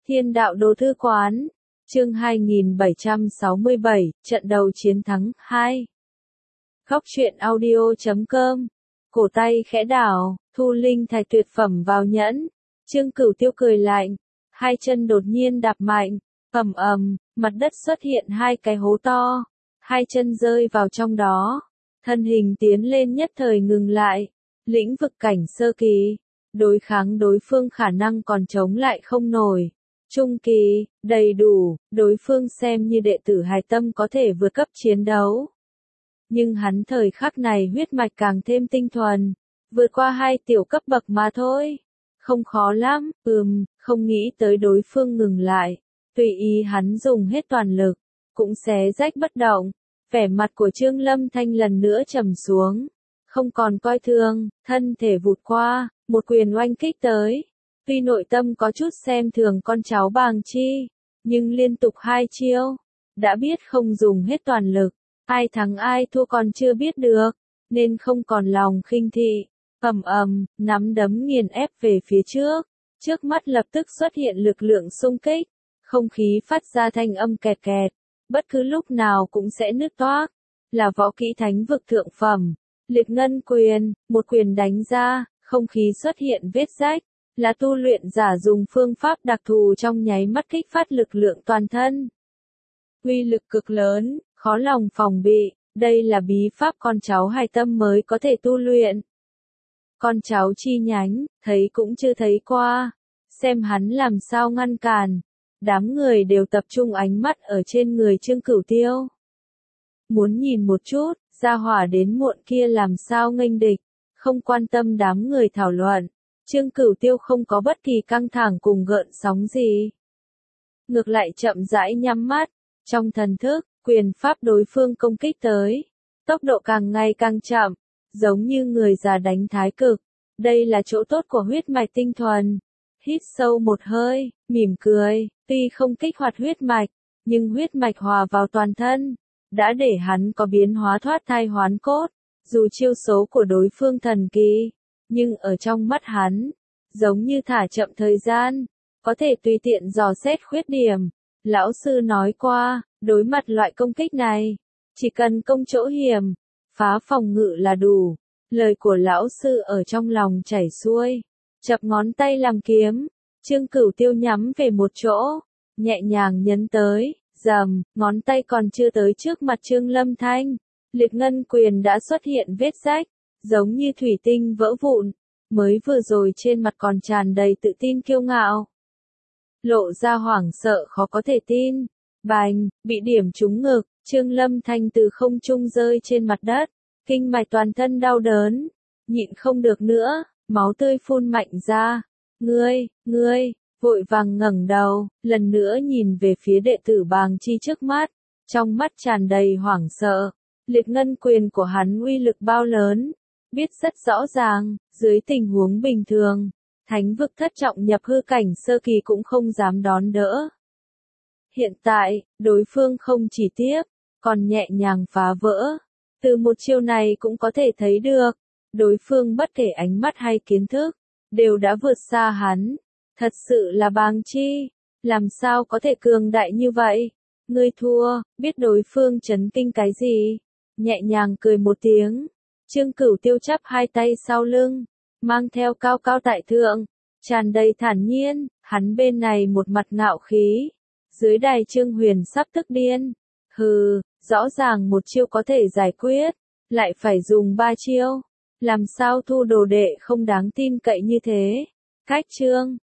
Thiên đạo đồ thư quán, chương 2767, trận đầu chiến thắng 2. Khóc chuyện audio.com, cổ tay khẽ đảo, thu linh thạch tuyệt phẩm vào nhẫn. Trương Cửu Tiêu cười lạnh, hai chân đột nhiên đạp mạnh, ầm ầm, mặt đất xuất hiện hai cái hố to, hai chân rơi vào trong đó, thân hình tiến lên nhất thời ngừng lại, lĩnh vực cảnh sơ kỳ, đối kháng đối phương khả năng còn chống lại không nổi. Trung kỳ, đầy đủ, đối phương xem như đệ tử hài tâm có thể vượt cấp chiến đấu. Nhưng hắn thời khắc này huyết mạch càng thêm tinh thuần, vượt qua hai tiểu cấp bậc mà thôi. Không khó lắm, không nghĩ tới đối phương ngừng lại, tùy ý hắn dùng hết toàn lực, cũng xé rách bất động. Vẻ mặt của Trương Lâm Thanh lần nữa trầm xuống, không còn coi thường, thân thể vụt qua, một quyền oanh kích tới. Tuy nội tâm có chút xem thường con cháu Bàng Chi, nhưng liên tục hai chiêu, đã biết không dùng hết toàn lực, ai thắng ai thua còn chưa biết được, nên không còn lòng khinh thị. Nắm đấm nghiền ép về phía trước mắt lập tức xuất hiện lực lượng xung kích, không khí phát ra thanh âm kẹt kẹt, bất cứ lúc nào cũng sẽ nứt toác, là võ kỹ thánh vực thượng phẩm, liệt ngân quyền, một quyền đánh ra, không khí xuất hiện vết rách. Là tu luyện giả dùng phương pháp đặc thù trong nháy mắt kích phát lực lượng toàn thân. Uy lực cực lớn, khó lòng phòng bị, đây là bí pháp con cháu hài tâm mới có thể tu luyện. Con cháu chi nhánh, thấy cũng chưa thấy qua, xem hắn làm sao ngăn cản. Đám người đều tập trung ánh mắt ở trên người Trương Cửu Tiêu. Muốn nhìn một chút, gia hỏa đến muộn kia làm sao nghênh địch, không quan tâm đám người thảo luận. Trương Cửu Tiêu không có bất kỳ căng thẳng cùng gợn sóng gì. Ngược lại chậm rãi nhắm mắt, trong thần thức, quyền pháp đối phương công kích tới. Tốc độ càng ngày càng chậm, giống như người già đánh thái cực. Đây là chỗ tốt của huyết mạch tinh thuần. Hít sâu một hơi, mỉm cười, tuy không kích hoạt huyết mạch, nhưng huyết mạch hòa vào toàn thân, đã để hắn có biến hóa thoát thai hoán cốt. Dù chiêu số của đối phương thần kỳ, nhưng ở trong mắt hắn, giống như thả chậm thời gian, có thể tùy tiện dò xét khuyết điểm. Lão sư nói qua, đối mặt loại công kích này, chỉ cần công chỗ hiểm, phá phòng ngự là đủ. Lời của lão sư ở trong lòng chảy xuôi, chập ngón tay làm kiếm, Trương Cửu Tiêu nhắm về một chỗ, nhẹ nhàng nhấn tới, rầm, ngón tay còn chưa tới trước mặt Trương Lâm Thanh, liệt ngân quyền đã xuất hiện vết rách, giống như thủy tinh vỡ vụn, mới vừa rồi trên mặt còn tràn đầy tự tin kiêu ngạo. Lộ ra hoảng sợ khó có thể tin, bành, bị điểm trúng ngực, Trương Lâm Thanh từ không trung rơi trên mặt đất, kinh mạch toàn thân đau đớn, nhịn không được nữa, máu tươi phun mạnh ra. Ngươi, vội vàng ngẩng đầu, lần nữa nhìn về phía đệ tử Bàng Chi trước mắt, trong mắt tràn đầy hoảng sợ. Liệt ngân quyền của hắn uy lực bao lớn, biết rất rõ ràng, dưới tình huống bình thường, thánh vực thất trọng nhập hư cảnh sơ kỳ cũng không dám đón đỡ. Hiện tại, đối phương không chỉ tiếp, còn nhẹ nhàng phá vỡ. Từ một chiêu này cũng có thể thấy được, đối phương bất kể ánh mắt hay kiến thức, đều đã vượt xa hắn. Thật sự là Bàng Chi, làm sao có thể cường đại như vậy? Ngươi thua, biết đối phương chấn kinh cái gì? Nhẹ nhàng cười một tiếng, Trương Cửu Tiêu chắp hai tay sau lưng, mang theo cao cao tại thượng, tràn đầy thản nhiên, hắn bên này một mặt ngạo khí, dưới đài Trương Huyền sắp tức điên. Hừ, rõ ràng một chiêu có thể giải quyết, lại phải dùng ba chiêu, làm sao thu đồ đệ không đáng tin cậy như thế. Cách Trương